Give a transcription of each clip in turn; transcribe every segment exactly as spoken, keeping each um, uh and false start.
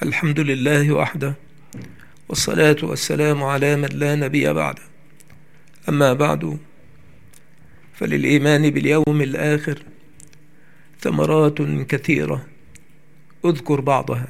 الحمد لله وحده، والصلاة والسلام على من لا نبي بعده. أما بعد، فللإيمان باليوم الآخر ثمرات كثيرة أذكر بعضها.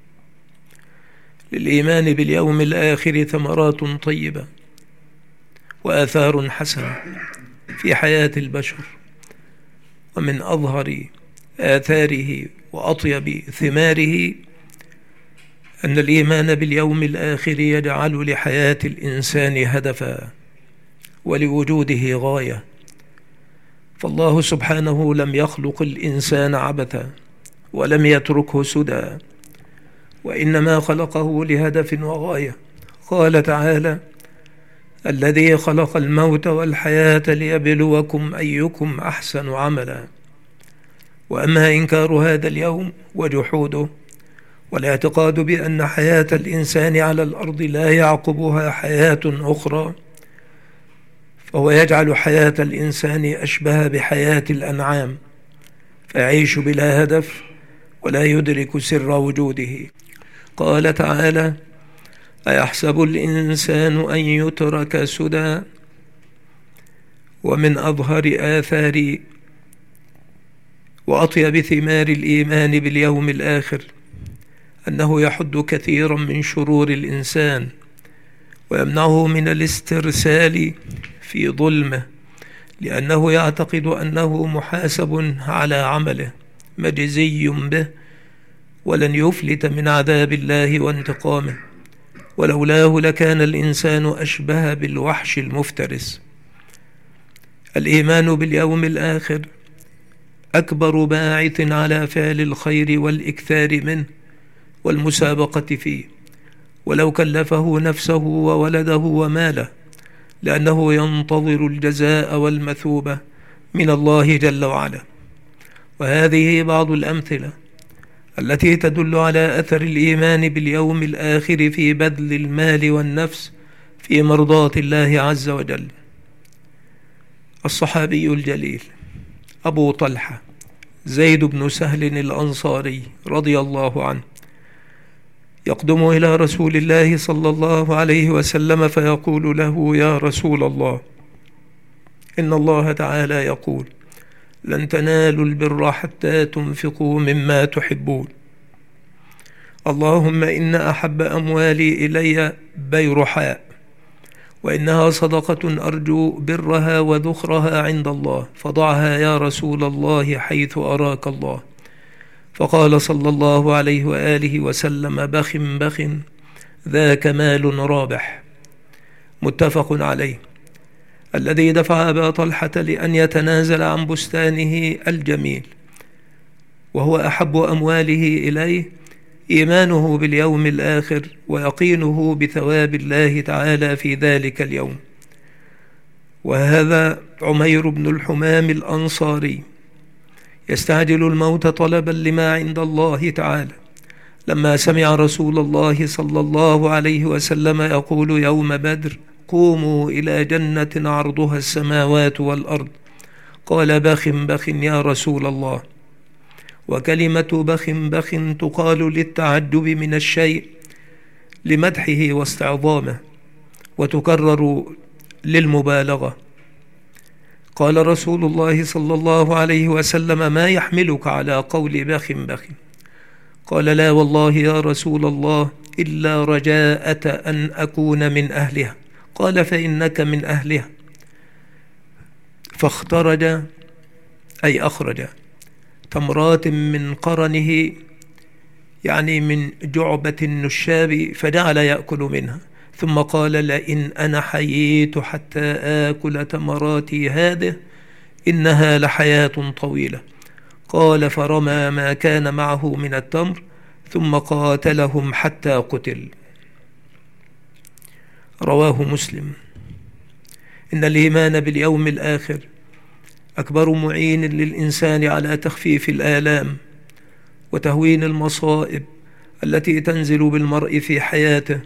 للإيمان باليوم الآخر ثمرات طيبة وآثار حسنة في حياة البشر، ومن أظهر آثاره وأطيب ثماره أن الإيمان باليوم الآخر يجعل لحياة الإنسان هدفا ولوجوده غاية. فالله سبحانه لم يخلق الإنسان عبثا ولم يتركه سدى، وإنما خلقه لهدف وغاية. قال تعالى: الذي خلق الموت والحياة ليبلوكم أيكم أحسن عملا. وأما إنكار هذا اليوم وجحوده والاعتقاد بأن حياة الإنسان على الأرض لا يعقبها حياة أخرى، فهو يجعل حياة الإنسان أشبه بحياة الأنعام، فيعيش بلا هدف ولا يدرك سر وجوده. قال تعالى: أيحسب الإنسان أن يترك سدى. ومن أظهر آثار وأطيب ثمار الإيمان باليوم الآخر أنه يحد كثيرا من شرور الإنسان ويمنعه من الاسترسال في ظلمه، لأنه يعتقد أنه محاسب على عمله مجزي به، ولن يفلت من عذاب الله وانتقامه، ولولاه لكان الإنسان أشبه بالوحش المفترس. الإيمان باليوم الآخر أكبر باعث على فعل الخير والإكثار منه والمسابقة فيه، ولو كلفه نفسه وولده وماله، لأنه ينتظر الجزاء والمثوبة من الله جل وعلا. وهذه بعض الأمثلة التي تدل على أثر الإيمان باليوم الآخر في بذل المال والنفس في مرضاة الله عز وجل. الصحابي الجليل أبو طلحة زيد بن سهل الأنصاري رضي الله عنه يقدم إلى رسول الله صلى الله عليه وسلم فيقول له: يا رسول الله، إن الله تعالى يقول: لن تنالوا البر حتى تنفقوا مما تحبون. اللهم إن أحب أموالي إلي بيرحاء، وإنها صدقة أرجو برها وذخرها عند الله، فضعها يا رسول الله حيث أراك الله. فقال صلى الله عليه وآله وسلم: بخ بخ، ذاك مال رابح. متفق عليه. الذي دفع أبا طلحة لأن يتنازل عن بستانه الجميل وهو أحب أمواله إليه إيمانه باليوم الآخر ويقينه بثواب الله تعالى في ذلك اليوم. وهذا عمير بن الحمام الأنصاري يستعجل الموت طلبا لما عند الله تعالى، لما سمع رسول الله صلى الله عليه وسلم يقول يوم بدر: قوموا إلى جنة عرضها السماوات والأرض. قال: بخ بخ يا رسول الله. وكلمة بخ بخ تقال للتعجب من الشيء لمدحه واستعظامه، وتكرر للمبالغة. قال رسول الله صلى الله عليه وسلم: ما يحملك على قول بخ بخ؟ قال: لا والله يا رسول الله، إلا رجاءة أن أكون من أهلها. قال: فإنك من أهلها. فاخترج أي أخرج تمرات من قرنه، يعني من جعبة النشاب، فجعل يأكل منها، ثم قال: لئن أنا حييت حتى آكل تمراتي هذه إنها لحياة طويلة. قال: فرمى ما كان معه من التمر ثم قاتلهم حتى قتل. رواه مسلم. إن الإيمان باليوم الآخر أكبر معين للإنسان على تخفيف الآلام وتهوين المصائب التي تنزل بالمرء في حياته،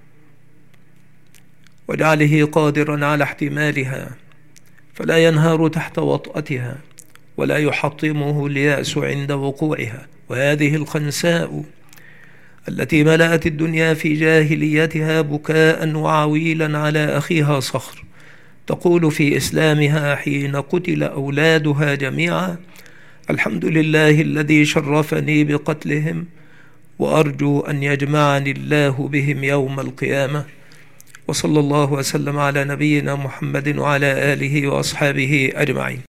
وجعله قادرا على احتمالها، فلا ينهار تحت وطأتها ولا يحطمه اليأس عند وقوعها. وهذه الخنساء التي ملأت الدنيا في جاهليتها بكاء وعويلا على أخيها صخر، تقول في إسلامها حين قتل أولادها جميعا: الحمد لله الذي شرفني بقتلهم، وأرجو أن يجمعني الله بهم يوم القيامة. وصلى الله وسلم على نبينا محمد وعلى آله وأصحابه أجمعين.